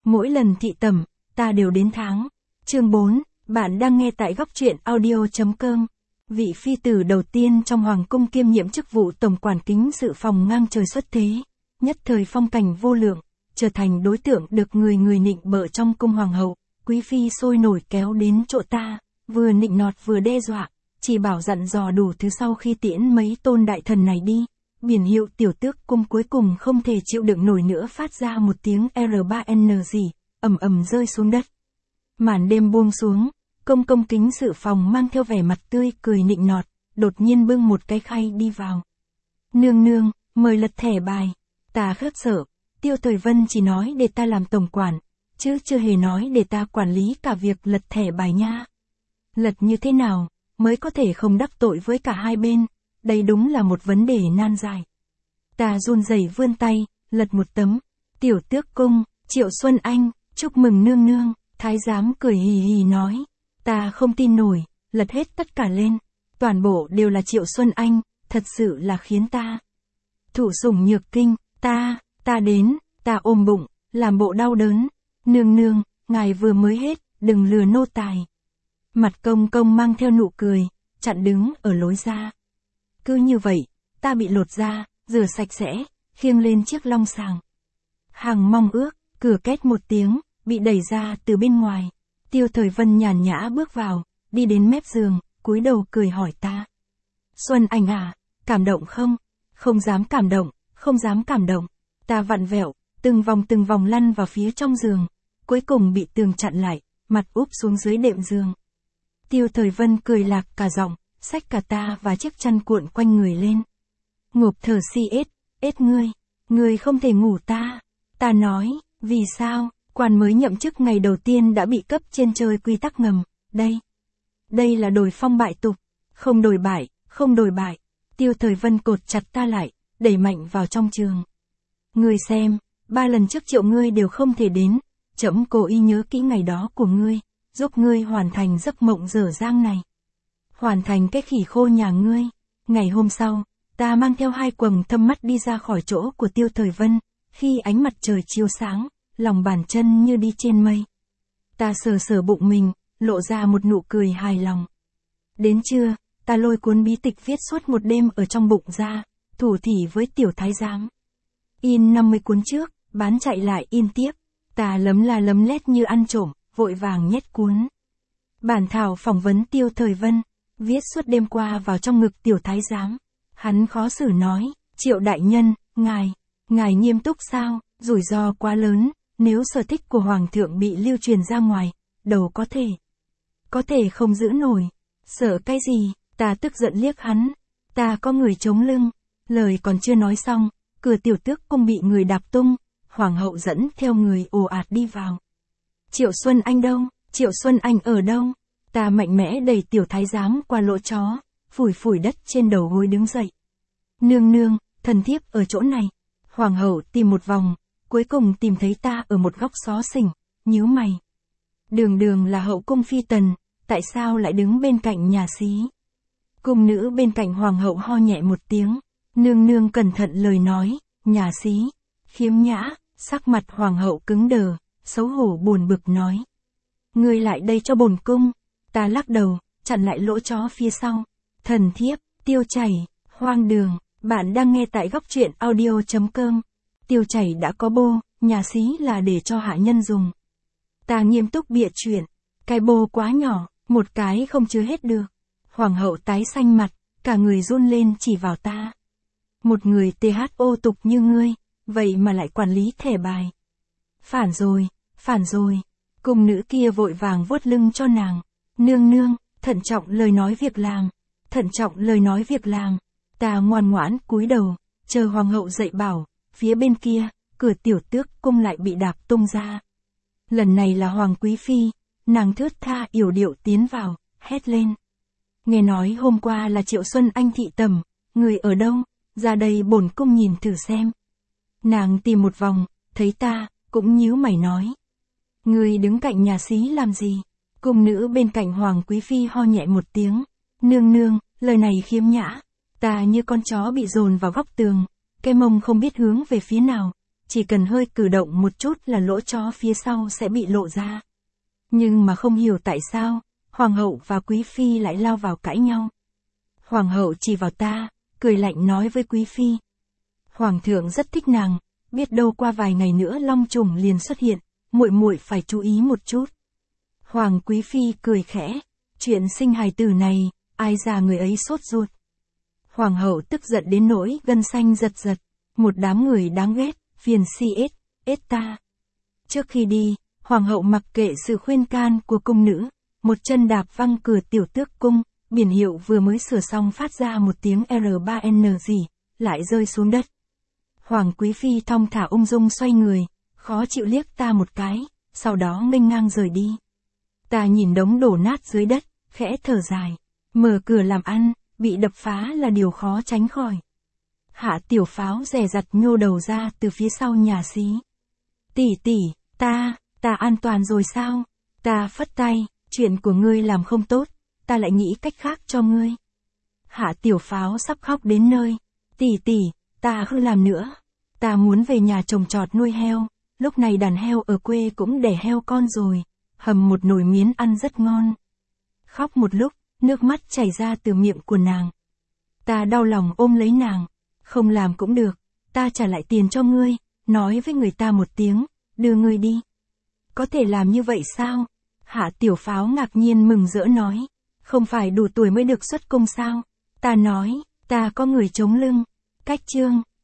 mỗi lần thị tẩm, ta đều đến tháng. Chương 4, bạn đang nghe tại góc truyện audio.com. Vị phi tử đầu tiên trong hoàng cung kiêm nhiệm chức vụ tổng quản kính sự phòng ngang trời xuất thế, nhất thời phong cảnh vô lượng, trở thành đối tượng được người người nịnh bợ trong cung hoàng hậu. Quý phi sôi nổi kéo đến chỗ ta, vừa nịnh nọt vừa đe dọa, chỉ bảo dặn dò đủ thứ sau khi tiễn mấy tôn đại thần này đi. Biển hiệu tiểu tước cung cuối cùng không thể chịu đựng nổi nữa, phát ra một tiếng R3N gì, ầm ầm rơi xuống đất. Màn đêm buông xuống, công công kính sự phòng mang theo vẻ mặt tươi cười nịnh nọt, đột nhiên bưng một cái khay đi vào. Nương nương, mời lật thẻ bài. Ta khiếp sợ, Tiêu Thời Vân chỉ nói để ta làm tổng quản, chứ chưa hề nói để ta quản lý cả việc lật thẻ bài nha. Lật như thế nào, mới có thể không đắc tội với cả hai bên, đây đúng là một vấn đề nan giải. Ta run rẩy vươn tay, lật một tấm. Tiểu tước cung, Triệu Xuân Anh, chúc mừng nương nương. Thái giám cười hì hì nói. Ta không tin nổi, lật hết tất cả lên. Toàn bộ đều là Triệu Xuân Anh, thật sự là khiến ta thụ sủng nhược kinh. Ta đến, ta ôm bụng, làm bộ đau đớn. Nương nương, ngài vừa mới hết, đừng lừa nô tài. Mặt công công mang theo nụ cười, chặn đứng ở lối ra. Cứ như vậy, ta bị lột ra, rửa sạch sẽ, khiêng lên chiếc long sàng. Hàng mong ước, cửa két một tiếng, bị đẩy ra từ bên ngoài. Tiêu Thời Vân nhàn nhã bước vào, đi đến mép giường, cúi đầu cười hỏi ta. Xuân Anh à, cảm động không? Không dám cảm động, không dám cảm động. Ta vặn vẹo, từng vòng lăn vào phía trong giường, cuối cùng bị tường chặn lại, mặt úp xuống dưới đệm giường. Tiêu Thời Vân cười lạc cả giọng, xách cả ta và chiếc chăn cuộn quanh người lên. Ngộp thở si ết ngươi không thể ngủ ta. Ta nói, vì sao, quan mới nhậm chức ngày đầu tiên đã bị cấp trên chơi quy tắc ngầm, đây là đổi phong bại tục, không đổi bại. Tiêu Thời Vân cột chặt ta lại, đẩy mạnh vào trong trường. Ngươi xem, 3 lần trước Triệu ngươi đều không thể đến, trẫm cố ý nhớ kỹ ngày đó của ngươi, giúp ngươi hoàn thành giấc mộng dở dang này. Hoàn thành cái khỉ khô nhà ngươi. Ngày hôm sau, ta mang theo 2 quầng thâm mắt đi ra khỏi chỗ của Tiêu Thời Vân, khi ánh mặt trời chiếu sáng, lòng bàn chân như đi trên mây. Ta sờ bụng mình, lộ ra một nụ cười hài lòng. Đến trưa, ta lôi cuốn bí tịch viết suốt một đêm ở trong bụng ra, thủ thỉ với tiểu thái giám. In 50 cuốn trước, bán chạy lại in tiếp. Ta lấm lét như ăn trộm, vội vàng nhét cuốn bản thảo phỏng vấn Tiêu Thời Vân, viết suốt đêm qua vào trong ngực tiểu thái giám. Hắn khó xử nói, Triệu đại nhân, ngài nghiêm túc sao, rủi ro quá lớn, nếu sở thích của hoàng thượng bị lưu truyền ra ngoài, đầu có thể không giữ nổi. Sợ cái gì, ta tức giận liếc hắn, ta có người chống lưng. Lời còn chưa nói xong, cửa tiểu tước cung bị người đạp tung, hoàng hậu dẫn theo người ồ ạt đi vào. Triệu Xuân Anh đâu, Triệu Xuân Anh ở đâu? Ta mạnh mẽ đẩy tiểu thái giám qua lỗ chó, phủi đất trên đầu gối đứng dậy. Nương nương, thần thiếp ở chỗ này. Hoàng hậu tìm một vòng, cuối cùng tìm thấy ta ở một góc xó xỉnh, nhíu mày. Đường là hậu cung phi tần, tại sao lại đứng bên cạnh nhà xí? Cung nữ bên cạnh hoàng hậu ho nhẹ một tiếng. Nương nương cẩn thận lời nói, nhà xí, khiếm nhã. Sắc mặt hoàng hậu cứng đờ, xấu hổ buồn bực nói. Ngươi lại đây cho bổn cung. Ta lắc đầu, chặn lại lỗ chó phía sau. Thần thiếp, tiêu chảy, hoang đường. Bạn đang nghe tại góc truyện audio.com. Tiêu chảy đã có bô, nhà xí là để cho hạ nhân dùng. Ta nghiêm túc bịa chuyện. Cái bô quá nhỏ, một cái không chứa hết được. Hoàng hậu tái xanh mặt, cả người run lên chỉ vào ta. Một người THO tục như ngươi, vậy mà lại quản lý thẻ bài. Phản rồi. Cung nữ kia vội vàng vuốt lưng cho nàng. Nương, thận trọng lời nói việc làm. Ta ngoan ngoãn cúi đầu, chờ hoàng hậu dạy bảo. Phía bên kia, cửa tiểu tước cung lại bị đạp tung ra. Lần này là hoàng quý phi, nàng thướt tha yểu điệu tiến vào, hét lên. Nghe nói hôm qua là Triệu Xuân Anh thị tẩm, người ở đâu, ra đây bổn cung nhìn thử xem. Nàng tìm một vòng, thấy ta, cũng nhíu mày nói. Người đứng cạnh nhà xí làm gì? Cung nữ bên cạnh hoàng quý phi ho nhẹ một tiếng. Nương, lời này khiếm nhã. Ta như con chó bị dồn vào góc tường, cái mông không biết hướng về phía nào, chỉ cần hơi cử động một chút là lỗ chó phía sau sẽ bị lộ ra. Nhưng mà không hiểu tại sao, hoàng hậu và quý phi lại lao vào cãi nhau. Hoàng hậu chỉ vào ta, cười lạnh nói với quý phi. Hoàng thượng rất thích nàng, biết đâu qua vài ngày nữa long trùng liền xuất hiện, muội muội phải chú ý một chút. Hoàng quý phi cười khẽ, chuyện sinh hài tử này, ai ra người ấy sốt ruột. Hoàng hậu tức giận đến nỗi gân xanh giật giật, một đám người đáng ghét, phiền si ết ta. Trước khi đi, hoàng hậu mặc kệ sự khuyên can của cung nữ, một chân đạp văng cửa tiểu tước cung, biển hiệu vừa mới sửa xong phát ra một tiếng R3N gì, lại rơi xuống đất. Hoàng quý phi thong thả ung dung xoay người, khó chịu liếc ta một cái, sau đó nghênh ngang rời đi. Ta nhìn đống đổ nát dưới đất, khẽ thở dài, mở cửa làm ăn, bị đập phá là điều khó tránh khỏi. Hạ Tiểu Pháo dè dặt nhô đầu ra từ phía sau nhà xí. Tỷ, ta an toàn rồi sao? Ta phất tay, chuyện của ngươi làm không tốt, ta lại nghĩ cách khác cho ngươi. Hạ Tiểu Pháo sắp khóc đến nơi. Tỷ, ta không làm nữa. Ta muốn về nhà trồng trọt nuôi heo, lúc này đàn heo ở quê cũng đẻ heo con rồi, hầm một nồi miến ăn rất ngon. Khóc một lúc, nước mắt chảy ra từ miệng của nàng. Ta đau lòng ôm lấy nàng. Không làm cũng được, ta trả lại tiền cho ngươi, nói với người ta một tiếng, đưa ngươi đi. Có thể làm như vậy sao? Hạ Tiểu Pháo ngạc nhiên mừng rỡ nói. Không phải đủ tuổi mới được xuất cung sao? Ta nói, ta có người chống lưng. Cách chương